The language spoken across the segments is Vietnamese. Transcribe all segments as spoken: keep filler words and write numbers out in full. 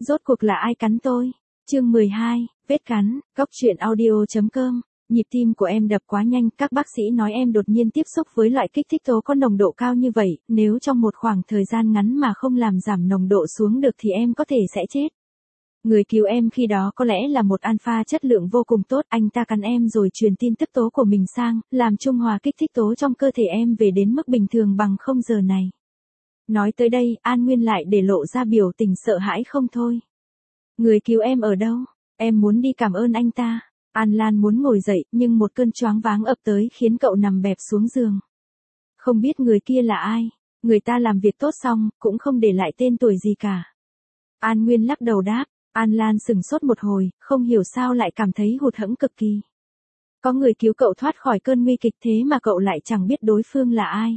Rốt cuộc là ai cắn tôi? Chương mười hai, vết cắn, góc truyện audio.com. Nhịp tim của em đập quá nhanh, các bác sĩ nói em đột nhiên tiếp xúc với loại kích thích tố có nồng độ cao như vậy, nếu trong một khoảng thời gian ngắn mà không làm giảm nồng độ xuống được thì em có thể sẽ chết. Người cứu em khi đó có lẽ là một alpha chất lượng vô cùng tốt, anh ta cắn em rồi truyền tin tức tố của mình sang, làm trung hòa kích thích tố trong cơ thể em về đến mức bình thường bằng không giờ này. Nói tới đây, An Nguyên lại để lộ ra biểu tình sợ hãi không thôi. Người cứu em ở đâu? Em muốn đi cảm ơn anh ta. An Lan muốn ngồi dậy, nhưng một cơn choáng váng ập tới khiến cậu nằm bẹp xuống giường. Không biết người kia là ai, người ta làm việc tốt xong, cũng không để lại tên tuổi gì cả. An Nguyên lắc đầu đáp, An Lan sửng sốt một hồi, không hiểu sao lại cảm thấy hụt hẫng cực kỳ. Có người cứu cậu thoát khỏi cơn nguy kịch thế mà cậu lại chẳng biết đối phương là ai.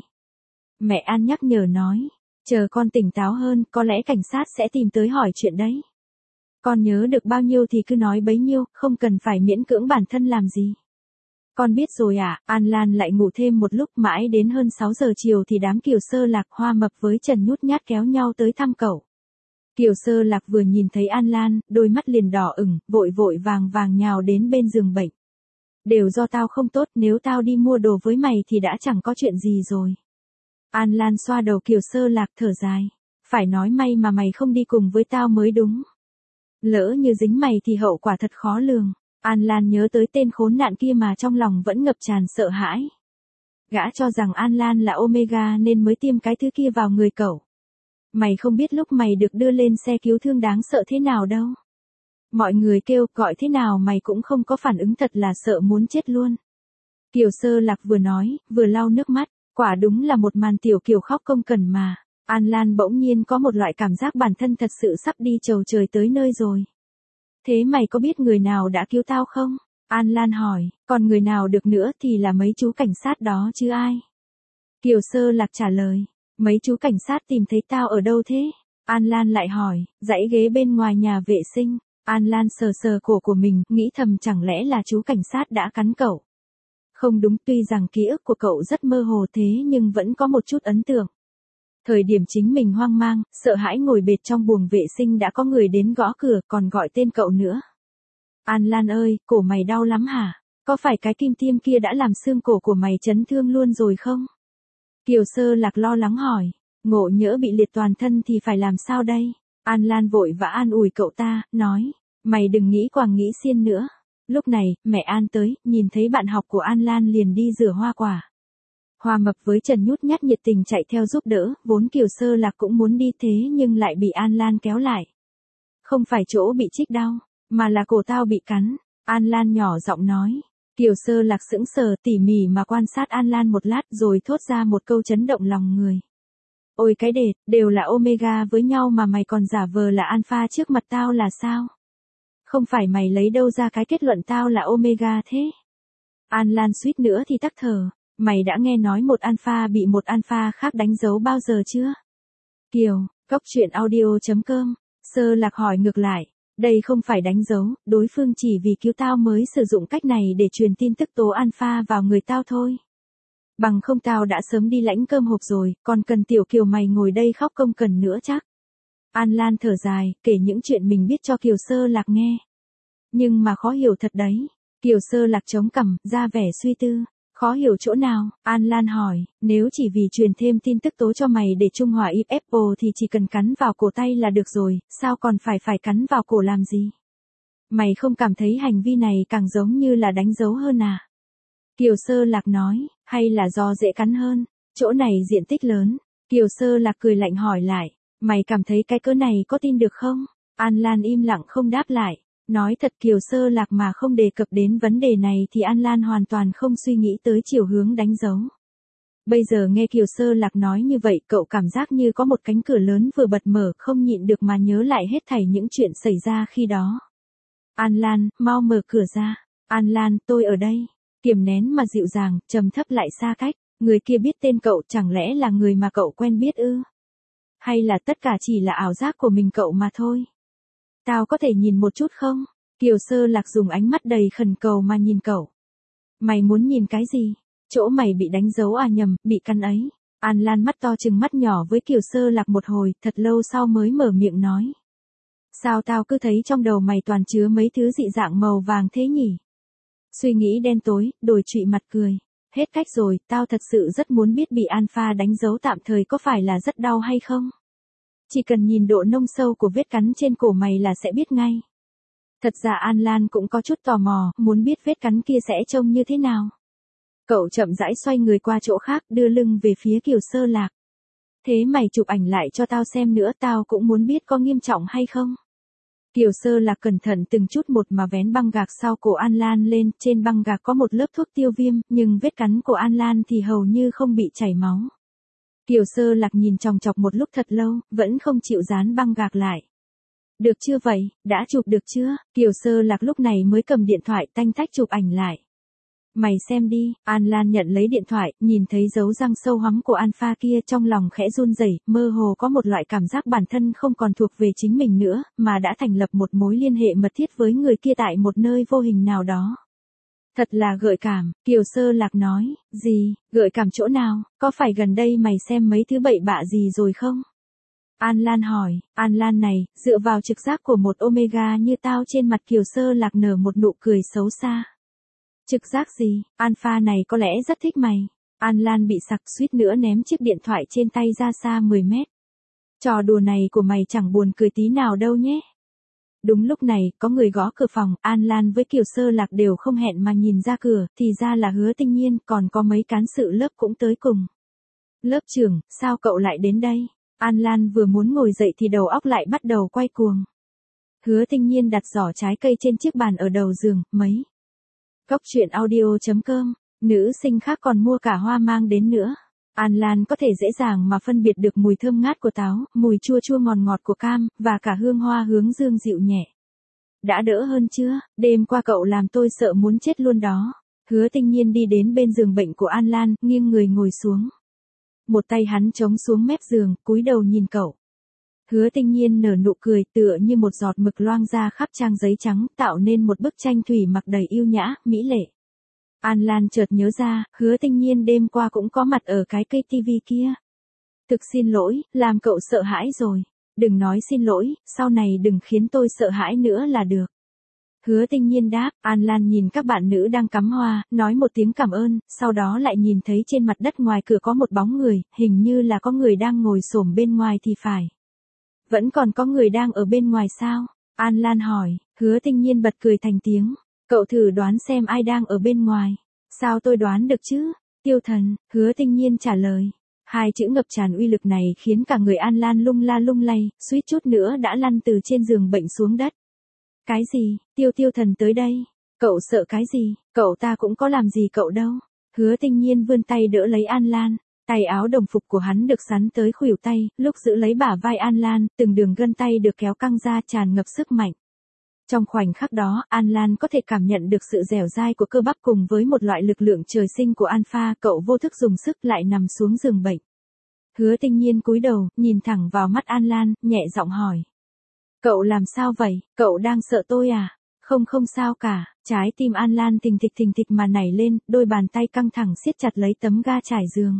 Mẹ An nhắc nhở nói, chờ con tỉnh táo hơn, có lẽ cảnh sát sẽ tìm tới hỏi chuyện đấy. Con nhớ được bao nhiêu thì cứ nói bấy nhiêu, không cần phải miễn cưỡng bản thân làm gì. Con biết rồi à, An Lan lại ngủ thêm một lúc, mãi đến hơn sáu giờ chiều thì đám Kiều Sơ Lạc, Hoa Mập với Trần Nhút Nhát kéo nhau tới thăm cậu. Kiều Sơ Lạc vừa nhìn thấy An Lan, đôi mắt liền đỏ ửng, vội vội vàng vàng nhào đến bên giường bệnh. Đều do tao không tốt, nếu tao đi mua đồ với mày thì đã chẳng có chuyện gì rồi. An Lan xoa đầu Kiều Sơ Lạc thở dài. Phải nói may mà mày không đi cùng với tao mới đúng. Lỡ như dính mày thì hậu quả thật khó lường. An Lan nhớ tới tên khốn nạn kia mà trong lòng vẫn ngập tràn sợ hãi. Gã cho rằng An Lan là Omega nên mới tiêm cái thứ kia vào người cậu. Mày không biết lúc mày được đưa lên xe cứu thương đáng sợ thế nào đâu. Mọi người kêu gọi thế nào mày cũng không có phản ứng, thật là sợ muốn chết luôn. Kiều Sơ Lạc vừa nói, vừa lau nước mắt. Quả đúng là một màn tiểu kiều khóc công cần mà. An Lan bỗng nhiên có một loại cảm giác bản thân thật sự sắp đi chầu trời tới nơi rồi. Thế mày có biết người nào đã cứu tao không? An Lan hỏi, còn người nào được nữa thì là mấy chú cảnh sát đó chứ ai? Kiều Sơ Lạc trả lời, mấy chú cảnh sát tìm thấy tao ở đâu thế? An Lan lại hỏi, dãy ghế bên ngoài nhà vệ sinh. An Lan sờ sờ cổ của mình, nghĩ thầm chẳng lẽ là chú cảnh sát đã cắn cậu. Không đúng, tuy rằng ký ức của cậu rất mơ hồ thế nhưng vẫn có một chút ấn tượng. Thời điểm chính mình hoang mang, sợ hãi ngồi bệt trong buồng vệ sinh đã có người đến gõ cửa còn gọi tên cậu nữa. An Lan ơi, cổ mày đau lắm hả? Có phải cái kim tiêm kia đã làm xương cổ của mày chấn thương luôn rồi không? Kiều Sơ Lạc lo lắng hỏi, ngộ nhỡ bị liệt toàn thân thì phải làm sao đây? An Lan vội vã an ủi cậu ta, nói, mày đừng nghĩ quàng nghĩ xiên nữa. Lúc này, mẹ An tới, nhìn thấy bạn học của An Lan liền đi rửa hoa quả. Hoa Mập với Trần Nhút Nhát nhiệt tình chạy theo giúp đỡ, vốn Kiều Sơ Lạc cũng muốn đi thế nhưng lại bị An Lan kéo lại. Không phải chỗ bị chích đau, mà là cổ tao bị cắn, An Lan nhỏ giọng nói. Kiều Sơ Lạc sững sờ tỉ mỉ mà quan sát An Lan một lát rồi thốt ra một câu chấn động lòng người. Ôi cái đệt, đều là Omega với nhau mà mày còn giả vờ là Alpha trước mặt tao là sao? Không phải mày lấy đâu ra cái kết luận tao là Omega thế? An Lan suýt nữa thì tắc thở, mày đã nghe nói một alpha bị một alpha khác đánh dấu bao giờ chưa? Kiều, góc truyện audio.com, Sơ Lạc hỏi ngược lại, đây không phải đánh dấu, đối phương chỉ vì cứu tao mới sử dụng cách này để truyền tin tức tố alpha vào người tao thôi. Bằng không tao đã sớm đi lãnh cơm hộp rồi, còn cần tiểu Kiều mày ngồi đây khóc công cần nữa chắc. An Lan thở dài, kể những chuyện mình biết cho Kiều Sơ Lạc nghe. Nhưng mà khó hiểu thật đấy. Kiều Sơ Lạc chống cằm, ra vẻ suy tư. Khó hiểu chỗ nào? An Lan hỏi, nếu chỉ vì truyền thêm tin tức tố cho mày để trung hòa i ép o thì chỉ cần cắn vào cổ tay là được rồi, sao còn phải phải cắn vào cổ làm gì? Mày không cảm thấy hành vi này càng giống như là đánh dấu hơn à? Kiều Sơ Lạc nói, hay là do dễ cắn hơn? Chỗ này diện tích lớn. Kiều Sơ Lạc cười lạnh hỏi lại. Mày cảm thấy cái cỡ này có tin được không? An Lan im lặng không đáp lại. Nói thật Kiều Sơ Lạc mà không đề cập đến vấn đề này thì An Lan hoàn toàn không suy nghĩ tới chiều hướng đánh dấu. Bây giờ nghe Kiều Sơ Lạc nói như vậy cậu cảm giác như có một cánh cửa lớn vừa bật mở, không nhịn được mà nhớ lại hết thảy những chuyện xảy ra khi đó. An Lan, mau mở cửa ra. An Lan, tôi ở đây. Kiềm nén mà dịu dàng, trầm thấp lại xa cách. Người kia biết tên cậu, chẳng lẽ là người mà cậu quen biết ư? Hay là tất cả chỉ là ảo giác của mình cậu mà thôi? Tao có thể nhìn một chút không? Kiều Sơ Lạc dùng ánh mắt đầy khẩn cầu mà nhìn cậu. Mày muốn nhìn cái gì? Chỗ mày bị đánh dấu à, nhầm, bị cắn ấy. An Lan mắt to trừng mắt nhỏ với Kiều Sơ Lạc một hồi, thật lâu sau mới mở miệng nói. Sao tao cứ thấy trong đầu mày toàn chứa mấy thứ dị dạng màu vàng thế nhỉ? Suy nghĩ đen tối, đồi trụy mặt cười. Hết cách rồi, tao thật sự rất muốn biết bị Alpha đánh dấu tạm thời có phải là rất đau hay không? Chỉ cần nhìn độ nông sâu của vết cắn trên cổ mày là sẽ biết ngay. Thật ra An Lan cũng có chút tò mò, muốn biết vết cắn kia sẽ trông như thế nào. Cậu chậm rãi xoay người qua chỗ khác, đưa lưng về phía Kiều Sơ Lạc. Thế mày chụp ảnh lại cho tao xem nữa, tao cũng muốn biết có nghiêm trọng hay không. Kiều Sơ Lạc cẩn thận từng chút một mà vén băng gạc sau cổ An Lan lên, trên băng gạc có một lớp thuốc tiêu viêm, nhưng vết cắn của An Lan thì hầu như không bị chảy máu. Kiều Sơ Lạc nhìn chòng chọc một lúc thật lâu, vẫn không chịu dán băng gạc lại. Được chưa vậy, đã chụp được chưa? Kiều Sơ Lạc lúc này mới cầm điện thoại tanh tách chụp ảnh lại. Mày xem đi, An Lan nhận lấy điện thoại, nhìn thấy dấu răng sâu hoắm của Alpha kia, trong lòng khẽ run rẩy, mơ hồ có một loại cảm giác bản thân không còn thuộc về chính mình nữa, mà đã thành lập một mối liên hệ mật thiết với người kia tại một nơi vô hình nào đó. Thật là gợi cảm, Kiều Sơ Lạc nói, gì, gợi cảm chỗ nào, có phải gần đây mày xem mấy thứ bậy bạ gì rồi không? An Lan hỏi, An Lan này, dựa vào trực giác của một Omega như tao, trên mặt Kiều Sơ Lạc nở một nụ cười xấu xa. Trực giác gì, Alpha này có lẽ rất thích mày. An Lan bị sặc suýt nữa ném chiếc điện thoại trên tay ra xa mười mét. Trò đùa này của mày chẳng buồn cười tí nào đâu nhé. Đúng lúc này, có người gõ cửa phòng, An Lan với Kiều Sơ Lạc đều không hẹn mà nhìn ra cửa, thì ra là Hứa Tinh Nhiên, còn có mấy cán sự lớp cũng tới cùng. Lớp trưởng, sao cậu lại đến đây? An Lan vừa muốn ngồi dậy thì đầu óc lại bắt đầu quay cuồng. Hứa Tinh Nhiên đặt giỏ trái cây trên chiếc bàn ở đầu giường, mấy. Cóc truyện audio chấm com, nữ sinh khác còn mua cả hoa mang đến nữa. An Lan có thể dễ dàng mà phân biệt được mùi thơm ngát của táo, mùi chua chua ngọt ngọt của cam, và cả hương hoa hướng dương dịu nhẹ. Đã đỡ hơn chưa? Đêm qua cậu làm tôi sợ muốn chết luôn đó. Hứa Tinh Nhiên đi đến bên giường bệnh của An Lan, nghiêng người ngồi xuống. Một tay hắn chống xuống mép giường, cúi đầu nhìn cậu. Hứa Tinh Nhiên nở nụ cười, tựa như một giọt mực loang ra khắp trang giấy trắng, tạo nên một bức tranh thủy mặc đầy yêu nhã, mỹ lệ. An Lan chợt nhớ ra, Hứa Tinh Nhiên đêm qua cũng có mặt ở cái cây tivi kia. Thực xin lỗi, làm cậu sợ hãi rồi. Đừng nói xin lỗi, sau này đừng khiến tôi sợ hãi nữa là được. Hứa Tinh Nhiên đáp, An Lan nhìn các bạn nữ đang cắm hoa, nói một tiếng cảm ơn, sau đó lại nhìn thấy trên mặt đất ngoài cửa có một bóng người, hình như là có người đang ngồi xổm bên ngoài thì phải. Vẫn còn có người đang ở bên ngoài sao? An Lan hỏi, Hứa Tinh Nhiên bật cười thành tiếng. Cậu thử đoán xem ai đang ở bên ngoài. Sao tôi đoán được chứ? Tiêu Thần, Hứa Tinh Nhiên trả lời. Hai chữ ngập tràn uy lực này khiến cả người An Lan lung la lung lay, suýt chút nữa đã lăn từ trên giường bệnh xuống đất. Cái gì? Tiêu Tiêu Thần tới đây? Cậu sợ cái gì? Cậu ta cũng có làm gì cậu đâu. Hứa Tinh Nhiên vươn tay đỡ lấy An Lan. Tay áo đồng phục của hắn được sắn tới khuỷu tay, lúc giữ lấy bả vai An Lan, từng đường gân tay được kéo căng ra tràn ngập sức mạnh. Trong khoảnh khắc đó, An Lan có thể cảm nhận được sự dẻo dai của cơ bắp cùng với một loại lực lượng trời sinh của Alpha, cậu vô thức dùng sức lại nằm xuống giường bệnh. Hứa Tinh Nhiên cúi đầu, nhìn thẳng vào mắt An Lan, nhẹ giọng hỏi. Cậu làm sao vậy, cậu đang sợ tôi à? Không không sao cả, trái tim An Lan thình thịch thình thịch mà nảy lên, đôi bàn tay căng thẳng siết chặt lấy tấm ga trải giường.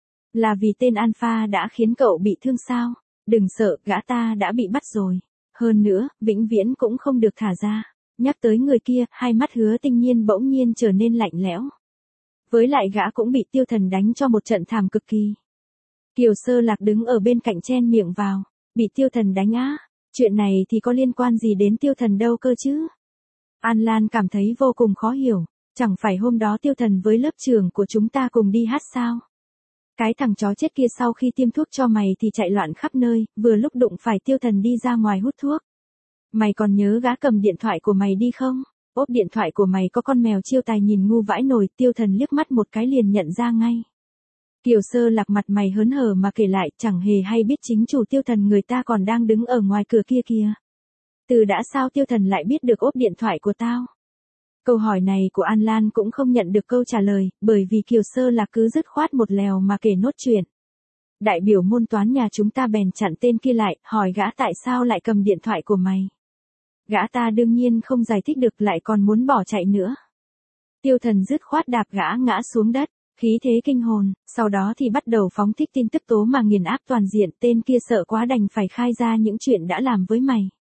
Là vì tên Alpha đã khiến cậu bị thương sao? Đừng sợ, gã ta đã bị bắt rồi. Hơn nữa, vĩnh viễn cũng không được thả ra. Nhắc tới người kia, hai mắt Hứa Tinh Nhiên bỗng nhiên trở nên lạnh lẽo. Với lại gã cũng bị Tiêu Thần đánh cho một trận thảm cực kỳ. Kiều Sơ Lạc đứng ở bên cạnh chen miệng vào. Bị Tiêu Thần đánh á? Chuyện này thì có liên quan gì đến Tiêu Thần đâu cơ chứ? An Lan cảm thấy vô cùng khó hiểu. Chẳng phải hôm đó Tiêu Thần với lớp trưởng của chúng ta cùng đi hát sao? Cái thằng chó chết kia sau khi tiêm thuốc cho mày thì chạy loạn khắp nơi, vừa lúc đụng phải Tiêu Thần đi ra ngoài hút thuốc. Mày còn nhớ gã cầm điện thoại của mày đi không? Ốp điện thoại của mày có con mèo chiêu tài nhìn ngu vãi nồi, Tiêu Thần liếc mắt một cái liền nhận ra ngay. Kiều Sơ Lạc mặt mày hớn hở mà kể lại, chẳng hề hay biết chính chủ Tiêu Thần người ta còn đang đứng ở ngoài cửa kia kìa. Từ đã sao Tiêu Thần lại biết được ốp điện thoại của tao? Câu hỏi này của An Lan cũng không nhận được câu trả lời, bởi vì Kiều Sơ Lạc cứ dứt khoát một lèo mà kể nốt chuyện. Đại biểu môn toán nhà chúng ta bèn chặn tên kia lại, hỏi gã tại sao lại cầm điện thoại của mày. Gã ta đương nhiên không giải thích được, lại còn muốn bỏ chạy nữa. Tiêu Thần dứt khoát đạp gã ngã xuống đất, khí thế kinh hồn, sau đó thì bắt đầu phóng thích tin tức tố mà nghiền áp toàn diện, tên kia sợ quá đành phải khai ra những chuyện đã làm với mày.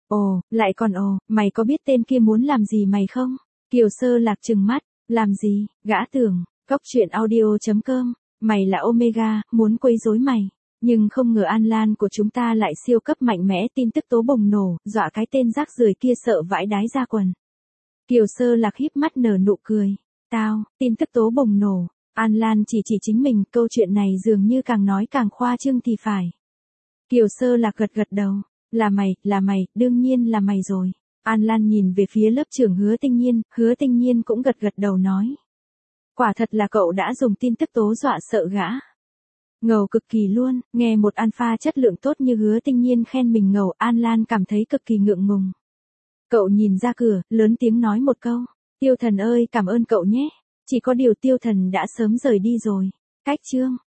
Ồ, lại còn ồ, mày có biết tên kia muốn làm gì mày không? Kiều Sơ Lạc trừng mắt, làm gì, gã tưởng, cóc truyện audio.com, mày là Omega, muốn quấy rối mày. Nhưng không ngờ An Lan của chúng ta lại siêu cấp mạnh mẽ, tin tức tố bùng nổ, dọa cái tên rác rưởi kia sợ vãi đái ra quần. Kiều Sơ Lạc híp mắt nở nụ cười. Tao, tin tức tố bùng nổ. An Lan chỉ chỉ chính mình, câu chuyện này dường như càng nói càng khoa trương thì phải. Kiều Sơ Lạc gật gật đầu. Là mày, là mày, đương nhiên là mày rồi. An Lan nhìn về phía lớp trưởng Hứa Tinh Nhiên, Hứa Tinh Nhiên cũng gật gật đầu nói. Quả thật là cậu đã dùng tin tức tố dọa sợ gã. Ngầu cực kỳ luôn, nghe một alpha chất lượng tốt như Hứa Tinh Nhiên khen mình ngầu, An Lan cảm thấy cực kỳ ngượng ngùng. Cậu nhìn ra cửa, lớn tiếng nói một câu. Tiêu Thần ơi, cảm ơn cậu nhé. Chỉ có điều Tiêu Thần đã sớm rời đi rồi. Cách chương.